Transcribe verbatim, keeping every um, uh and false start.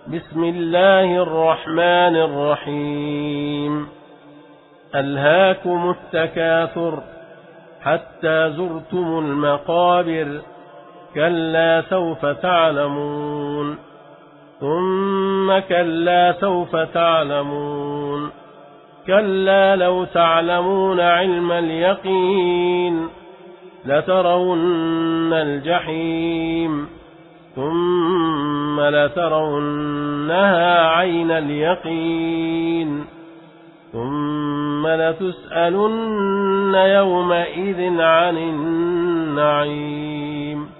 بسم الله الرحمن الرحيم ألهاكم التكاثر حتى زرتم المقابر كلا سوف تعلمون ثم كلا سوف تعلمون كلا لو تعلمون علم اليقين لترون الجحيم ثم لترونها عين اليقين ثم لتسألن يومئذ عن النعيم